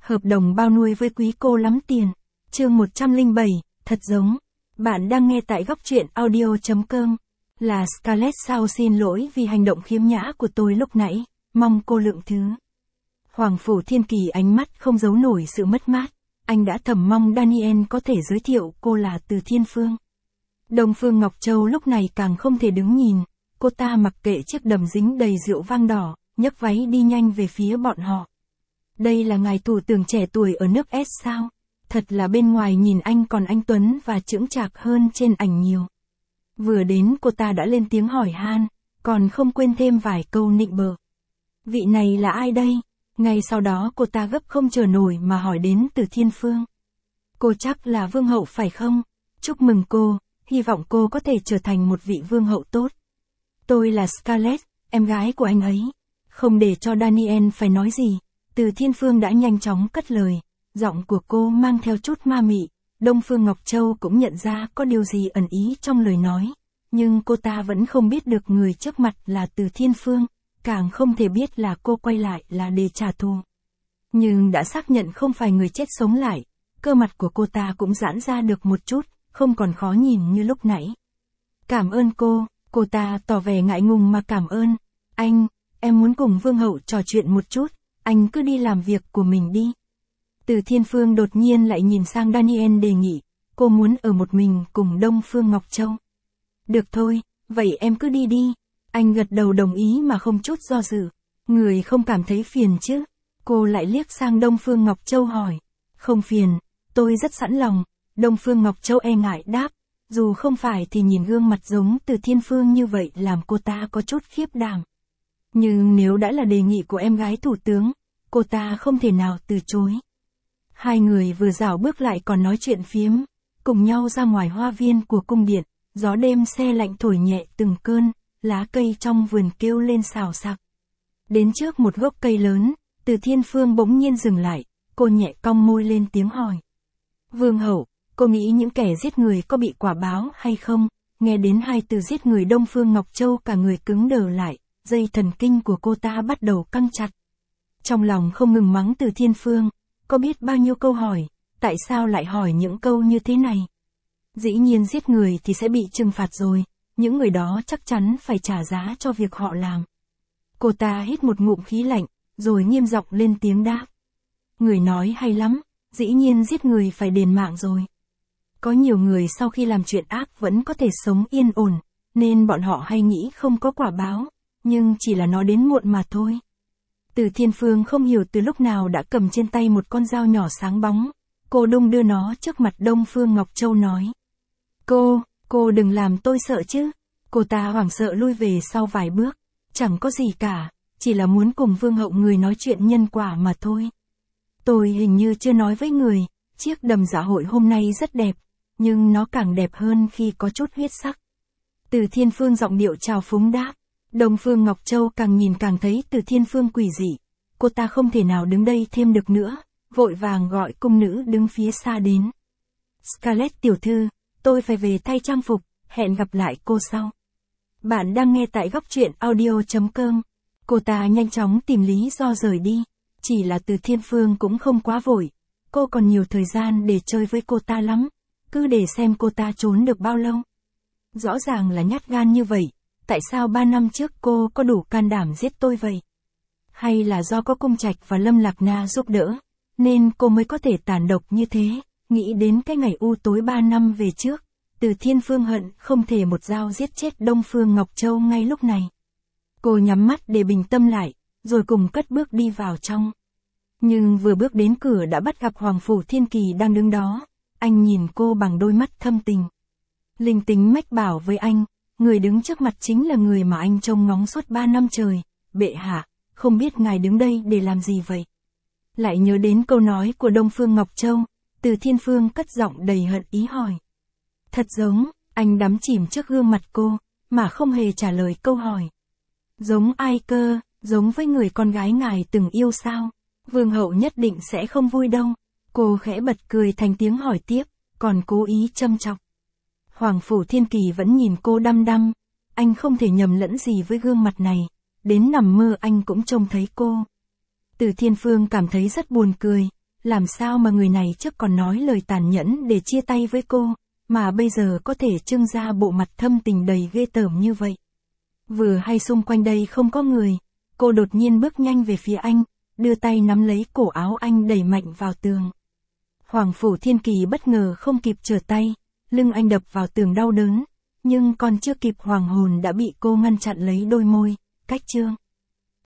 Hợp đồng bao nuôi với quý cô lắm tiền. Chương 107, thật giống. Bạn đang nghe tại góc truyện audio.com. Là Scarlett, sao xin lỗi vì hành động khiếm nhã của tôi lúc nãy, mong cô lượng thứ. Hoàng Phủ Thiên Kỳ ánh mắt không giấu nổi sự mất mát. Anh đã thầm mong Daniel có thể giới thiệu cô là Từ Thiên Phương. Đông Phương Ngọc Châu lúc này càng không thể đứng nhìn. Cô ta mặc kệ chiếc đầm dính đầy rượu vang đỏ, nhấc váy đi nhanh về phía bọn họ. Đây là ngài thủ tướng trẻ tuổi ở nước S sao? Thật là bên ngoài nhìn anh còn anh tuấn và chững chạc hơn trên ảnh nhiều. Vừa đến cô ta đã lên tiếng hỏi han, còn không quên thêm vài câu nịnh bợ. Vị này là ai đây? Ngay sau đó cô ta gấp không chờ nổi mà hỏi đến Từ Thiên Phương. Cô chắc là vương hậu phải không? Chúc mừng cô, hy vọng cô có thể trở thành một vị vương hậu tốt. Tôi là Scarlett, em gái của anh ấy. Không để cho Daniel phải nói gì, Từ Thiên Phương đã nhanh chóng cất lời. Giọng của cô mang theo chút ma mị. Đông Phương Ngọc Châu cũng nhận ra có điều gì ẩn ý trong lời nói. Nhưng cô ta vẫn không biết được người trước mặt là Từ Thiên Phương. Càng không thể biết là cô quay lại là để trả thù. Nhưng đã xác nhận không phải người chết sống lại. Cơ mặt của cô ta cũng giãn ra được một chút, không còn khó nhìn như lúc nãy. Cảm ơn cô ta tỏ vẻ ngại ngùng mà cảm ơn. Em muốn cùng vương hậu trò chuyện một chút, anh cứ đi làm việc của mình đi. Từ Thiên Phương đột nhiên lại nhìn sang Daniel đề nghị, cô muốn ở một mình cùng Đông Phương Ngọc Châu. Được thôi, vậy em cứ đi đi. Anh gật đầu đồng ý mà không chút do dự. Người không cảm thấy phiền chứ? Cô lại liếc sang Đông Phương Ngọc Châu hỏi. Không phiền, tôi rất sẵn lòng. Đông Phương Ngọc Châu e ngại đáp. Dù không phải thì nhìn gương mặt giống Từ Thiên Phương như vậy làm cô ta có chút khiếp đảm. Nhưng nếu đã là đề nghị của em gái thủ tướng, cô ta không thể nào từ chối. Hai người vừa rảo bước lại còn nói chuyện phiếm, cùng nhau ra ngoài hoa viên của cung điện, gió đêm se lạnh thổi nhẹ từng cơn, lá cây trong vườn kêu lên xào xạc. Đến trước một gốc cây lớn, Từ Thiên Phương bỗng nhiên dừng lại, cô nhẹ cong môi lên tiếng hỏi. Vương hậu, cô nghĩ những kẻ giết người có bị quả báo hay không? Nghe đến hai từ giết người Đông Phương Ngọc Châu cả người cứng đờ lại, dây thần kinh của cô ta bắt đầu căng chặt. Trong lòng không ngừng mắng Từ Thiên Phương, có biết bao nhiêu câu hỏi, tại sao lại hỏi những câu như thế này? Dĩ nhiên giết người thì sẽ bị trừng phạt rồi, những người đó chắc chắn phải trả giá cho việc họ làm. Cô ta hít một ngụm khí lạnh, rồi nghiêm giọng lên tiếng đáp. Người nói hay lắm, dĩ nhiên giết người phải đền mạng rồi. Có nhiều người sau khi làm chuyện ác vẫn có thể sống yên ổn, nên bọn họ hay nghĩ không có quả báo, nhưng chỉ là nó đến muộn mà thôi. Từ Thiên Phương không hiểu từ lúc nào đã cầm trên tay một con dao nhỏ sáng bóng. Cô đung đưa nó trước mặt Đông Phương Ngọc Châu nói. Cô đừng làm tôi sợ chứ. Cô ta hoảng sợ lui về sau vài bước. Chẳng có gì cả, chỉ là muốn cùng vương hậu người nói chuyện nhân quả mà thôi. Tôi hình như chưa nói với người, chiếc đầm dạ hội hôm nay rất đẹp, nhưng nó càng đẹp hơn khi có chút huyết sắc. Từ Thiên Phương giọng điệu trào phúng đáp. Đông Phương Ngọc Châu càng nhìn càng thấy Từ Thiên Phương quỷ dị. Cô ta không thể nào đứng đây thêm được nữa, vội vàng gọi cung nữ đứng phía xa đến. Scarlett tiểu thư, tôi phải về thay trang phục, hẹn gặp lại cô sau. Bạn đang nghe tại góc truyện audio.com. Cô ta nhanh chóng tìm lý do rời đi. Chỉ là Từ Thiên Phương cũng không quá vội. Cô còn nhiều thời gian để chơi với cô ta lắm. Cứ để xem cô ta trốn được bao lâu. Rõ ràng là nhát gan như vậy. Tại sao 3 năm trước cô có đủ can đảm giết tôi vậy? Hay là do có Cung Trạch và Lâm Lạc Na giúp đỡ, nên cô mới có thể tàn độc như thế? Nghĩ đến cái ngày u tối 3 năm về trước, Từ Thiên Phương hận không thể một dao giết chết Đông Phương Ngọc Châu ngay lúc này. Cô nhắm mắt để bình tâm lại, rồi cùng cất bước đi vào trong. Nhưng vừa bước đến cửa đã bắt gặp Hoàng Phủ Thiên Kỳ đang đứng đó. Anh nhìn cô bằng đôi mắt thâm tình. Linh tính mách bảo với anh. Người đứng trước mặt chính là người mà anh trông ngóng suốt 3 năm trời. Bệ hạ, không biết ngài đứng đây để làm gì vậy? Lại nhớ đến câu nói của Đông Phương Ngọc Châu, Từ Thiên Phương cất giọng đầy hận ý hỏi. Thật giống, anh đắm chìm trước gương mặt cô, mà không hề trả lời câu hỏi. Giống ai cơ, giống với người con gái ngài từng yêu sao? Vương hậu nhất định sẽ không vui đâu. Cô khẽ bật cười thành tiếng hỏi tiếp, còn cố ý châm chọc. Hoàng Phủ Thiên Kỳ vẫn nhìn cô đăm đăm, anh không thể nhầm lẫn gì với gương mặt này, đến nằm mơ anh cũng trông thấy cô. Từ Thiên Phương cảm thấy rất buồn cười, Làm sao mà người này trước còn nói lời tàn nhẫn để chia tay với cô, mà bây giờ có thể trưng ra bộ mặt thâm tình đầy ghê tởm như vậy. Vừa hay xung quanh đây không có người, cô đột nhiên bước nhanh về phía anh, đưa tay nắm lấy cổ áo anh đẩy mạnh vào tường. Hoàng Phủ Thiên Kỳ bất ngờ không kịp trở tay, lưng anh đập vào tường đau đớn, nhưng còn chưa kịp hoàng hồn đã bị cô ngăn chặn lấy đôi môi, cách chương.